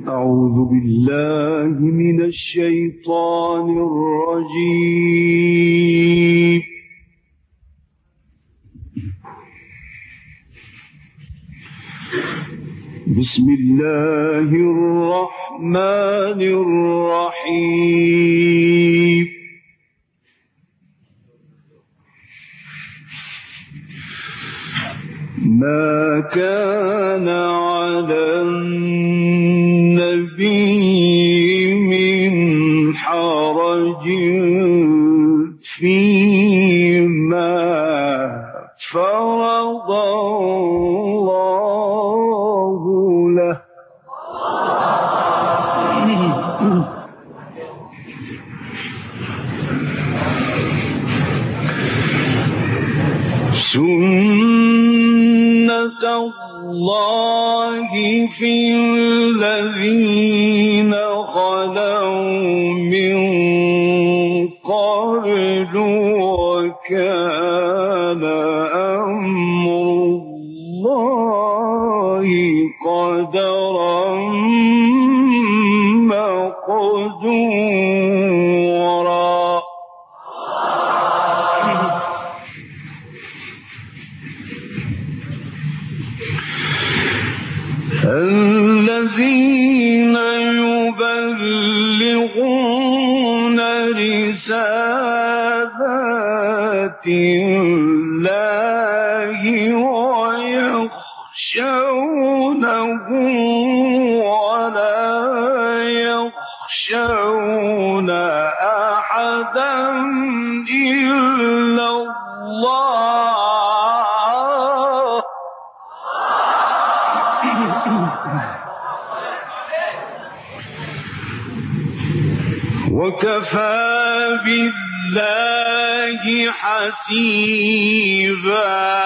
أعوذ بالله من الشيطان الرجيم. بسم الله الرحمن الرحيم. ما كان على النبي من حرج فيما فرض الله له سنة الله في الذين خلوا من قبل وكان أمر الله قدرا مقدورا. الذين يبلغون رسالات الله ويخشونه ولا يخشون أحدا إلا الله وكفى بالله حسيبا.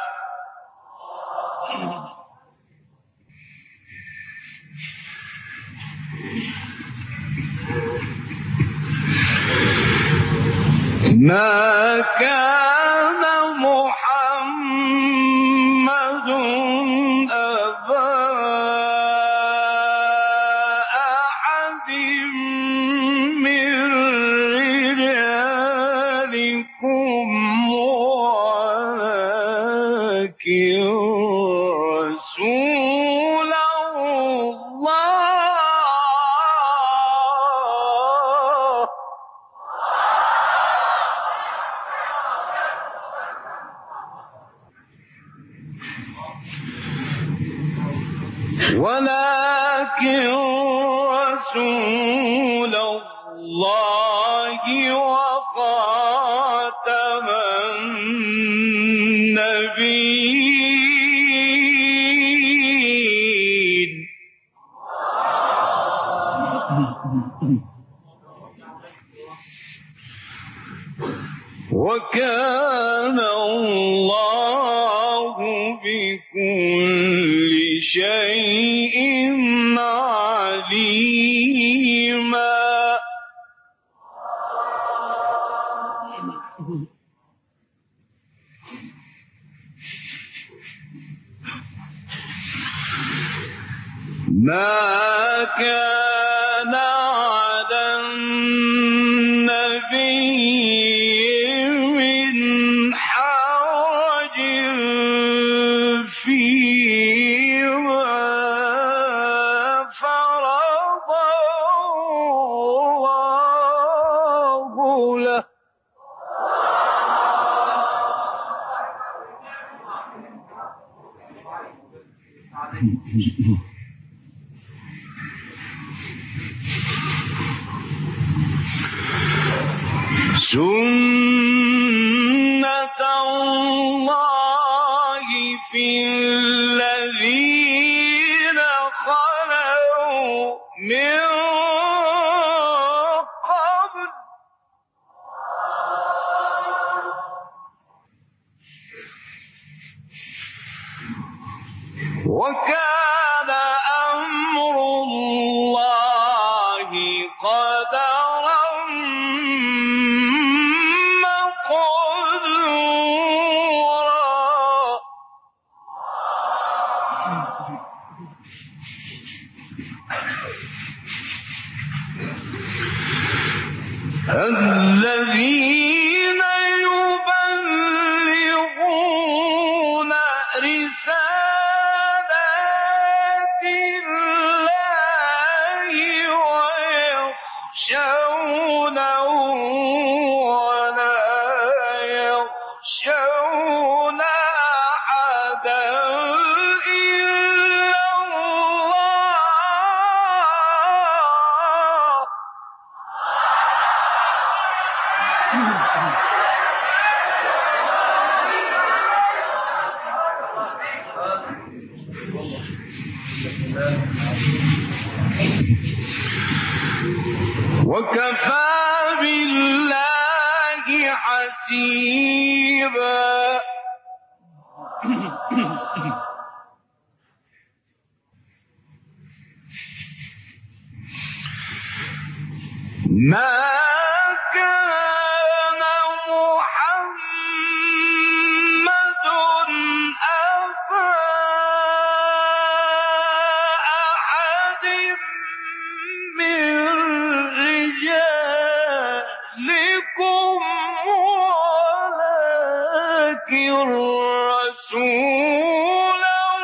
ما كان محمد أبا أحد من رجالكم ولكن رسول الله وخاتم النبيين. وكان الله بكل شيء عليما. ما كان على النبي من حرج فيما فرض الله له سنة الله في الذين خلوا من قبل وكان أمر الله قدرا مقدورا. الذين يبلغون رسالات الله ويخشونه ولا يخشون أحدا إلا الله. وكفى بالله حسيبا. ما كان محمد أبا أحد من رجالكم ولكن رسول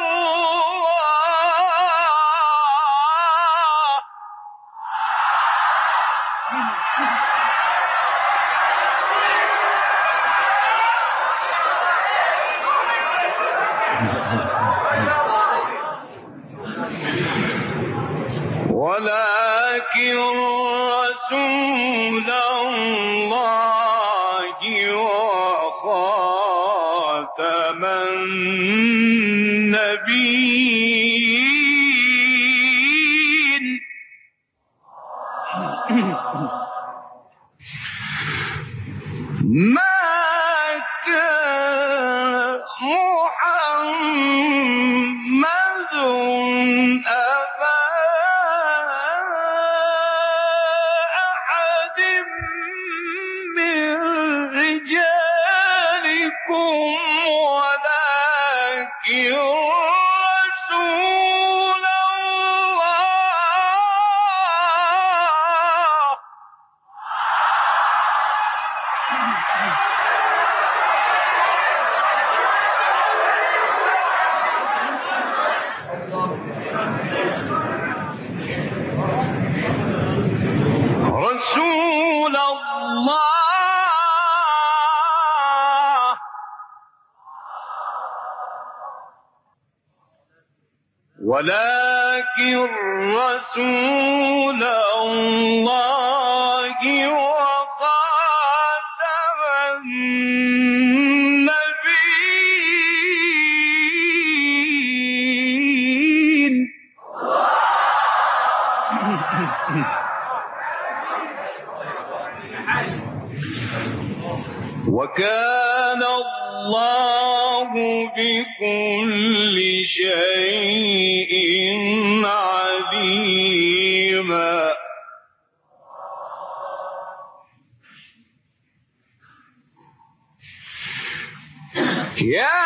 الله وخاتم النبيين. ما كان محمد أبا أحد من رجالكم ولكن رسول الله. رسول الله ولكن رسول الله وخاتم النبيين. وكان الله بكل شيء عليما. يا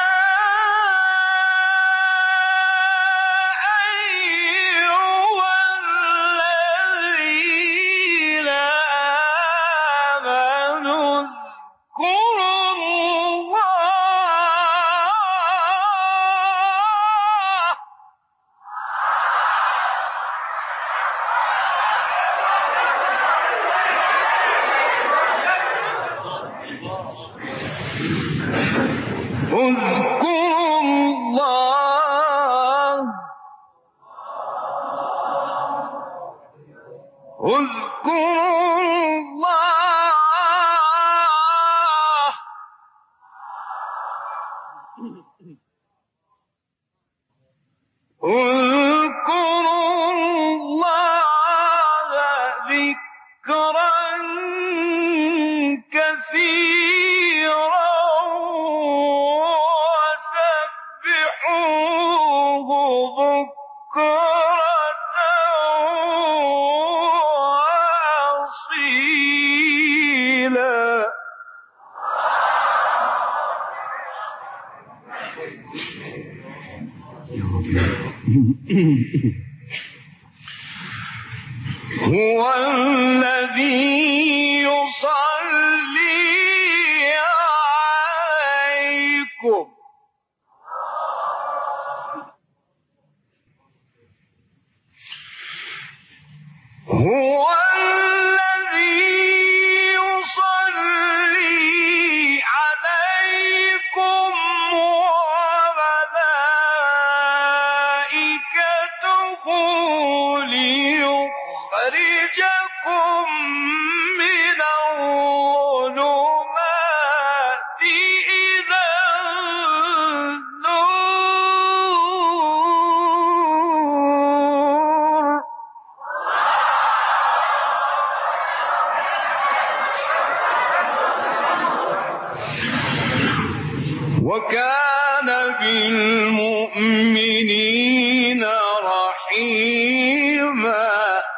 اذكروا الله اذكروا الله اذكروا الله ذكرا كثيرا وسبحوه بكرة وأصيلا. هو الذي هو الذي يصلي عليكم وملائكته ليخرجكم من الظلمات إلى النور. وكان بالمؤمنين رحيما.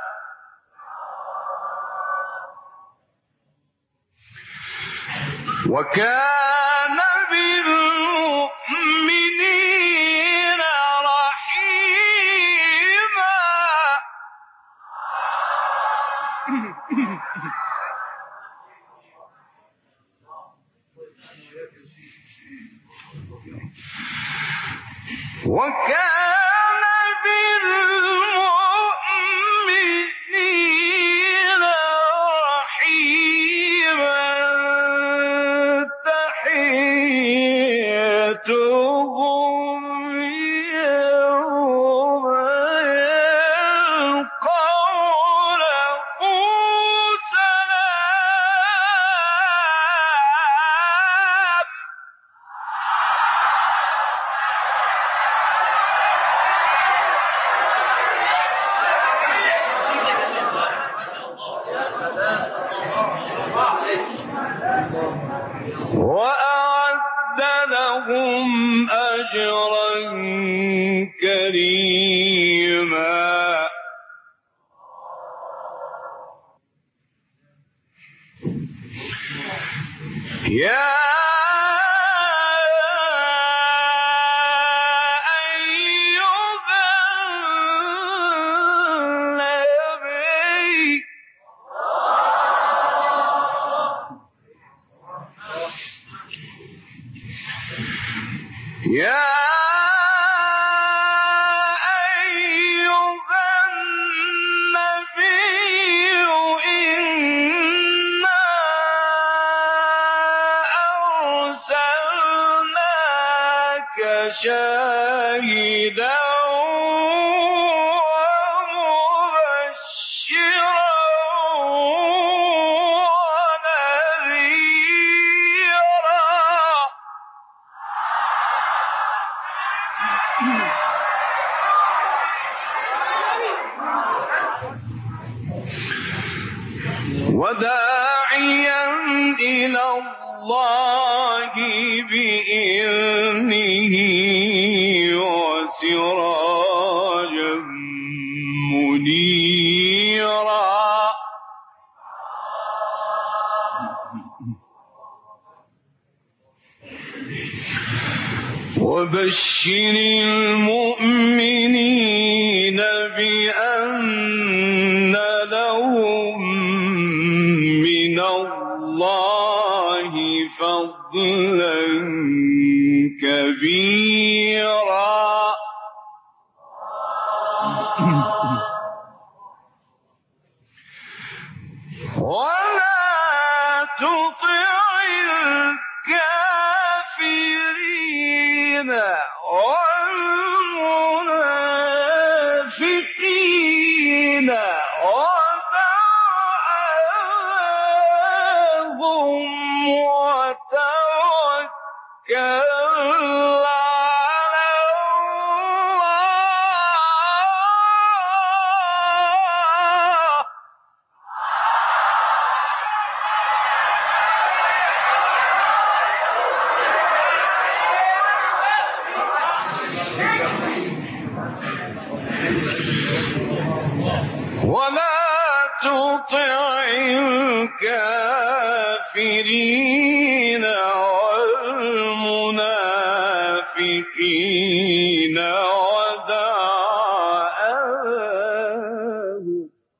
وكان بالمؤمنين رحيما. وكان بالمؤمنين رحيما. تحيتهم يوم يلقونه سلام. وأعد لهم أجرا كريما. يا أيها النبي يا أيها النبي إنا أرسلناك شاهدا ومبشرا ونذيرا. وداعيا إلى الله بإذنه وسراجا منيرا. وبشر المؤمنين بأن لهم من الله فضلا كبيرا. ولا تطع الكافرين والمنافقين ودعهم وتوكل على الله. ولا تطع الكافرين والمنافقين ودعهم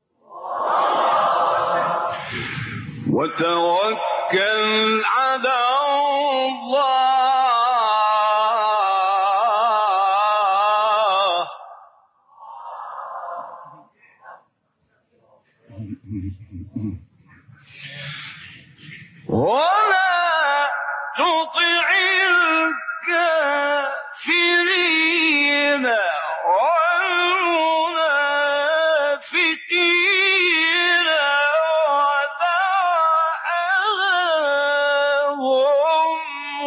وتوكل على الله. ولا تطع الكافرين والمنافقين ودع أذاهم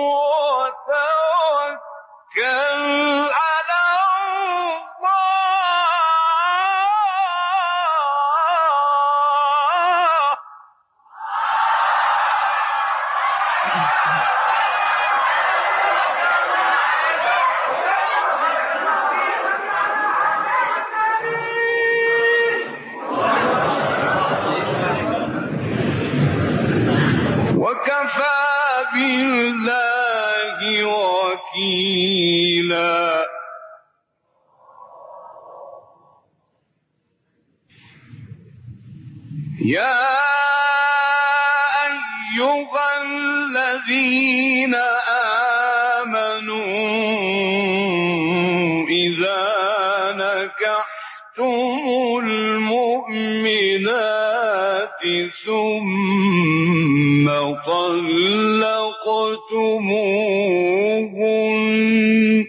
وتوكل على الله. وكفى بالله وكيلا. يا أيها الذين آمنوا إذا نكحتم المؤمنات ثم طلقتموهن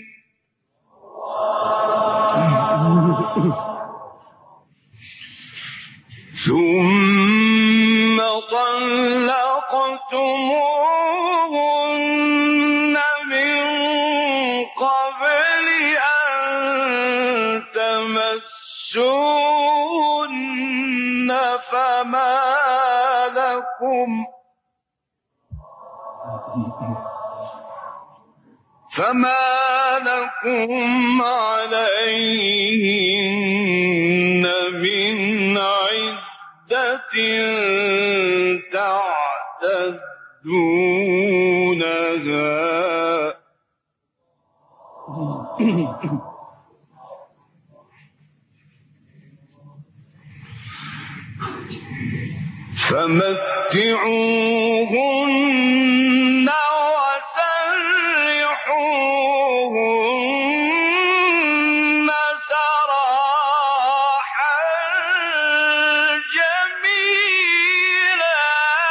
من قبل أن تمسوهن فما لكم عليهن من عدة تعتدونها. فمتعوهن وسرحوهن سراحا جميلا.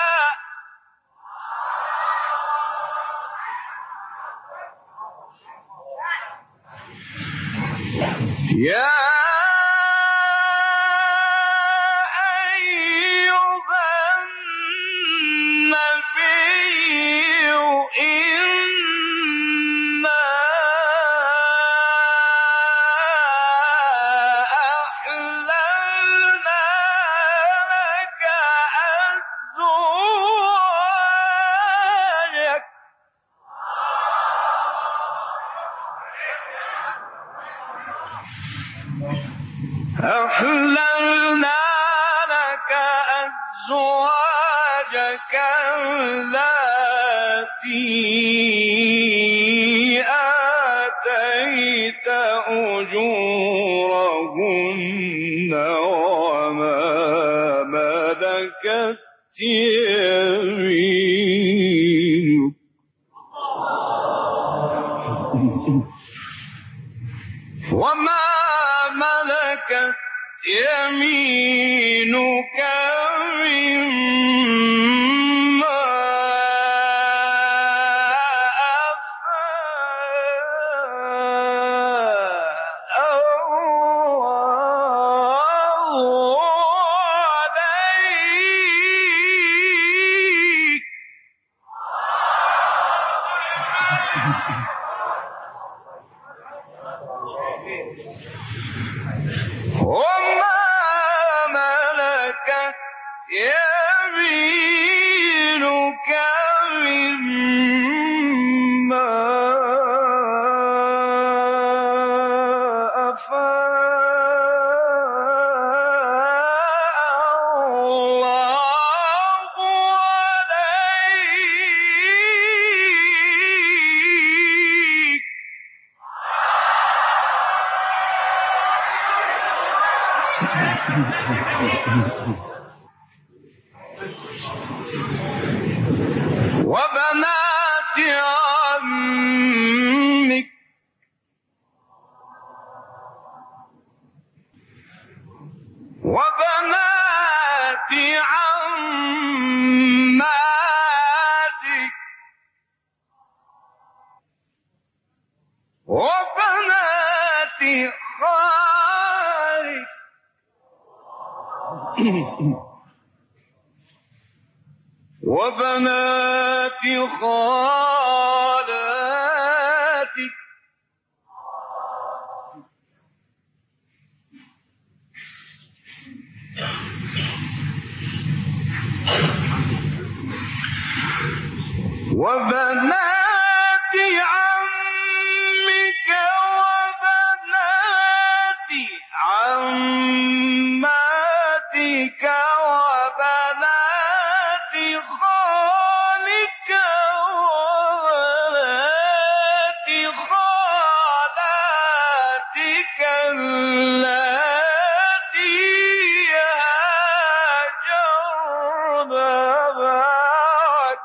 يا أحللنا لك أزواجك التي آتيت أجورهن وما ملكت يمينك يمينك مما أفاء الله عليك. وما ملكت يمينك مما أفاء الله عليك. وبنات عمك وبنات وبنات خالاتك وبنات عمك وبنات عماتك وبنات خالك وبنات خالاتك اللاتي هاجرن معك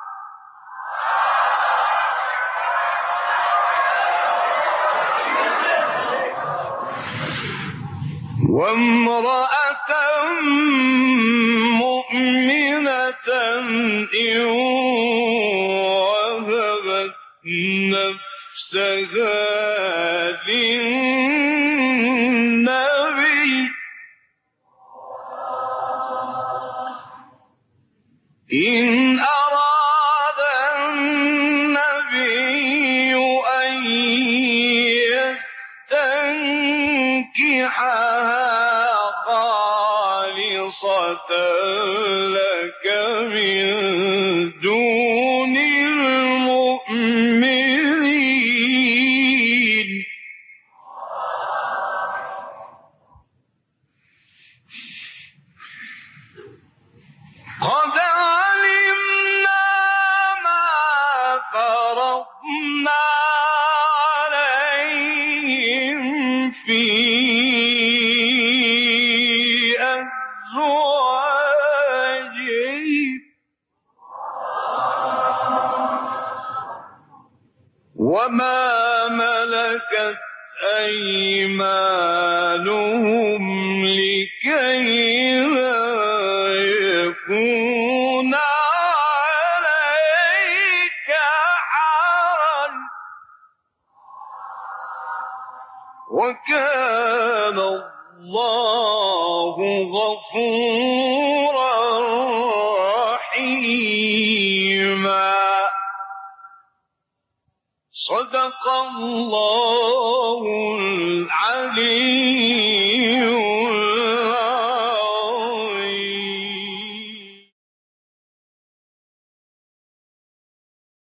وامرأة مؤمنة إن وهبت نفسها للنبي إن أراد النبي أن يستنكحها خالصة لك من دون المؤمنين قد علمنا ما فرضنا عليهم في أزواجهم وما ملكت أيمانهم لكي لا يكون عليك حرج وكان الله غفورا رحيما صدق الله العليم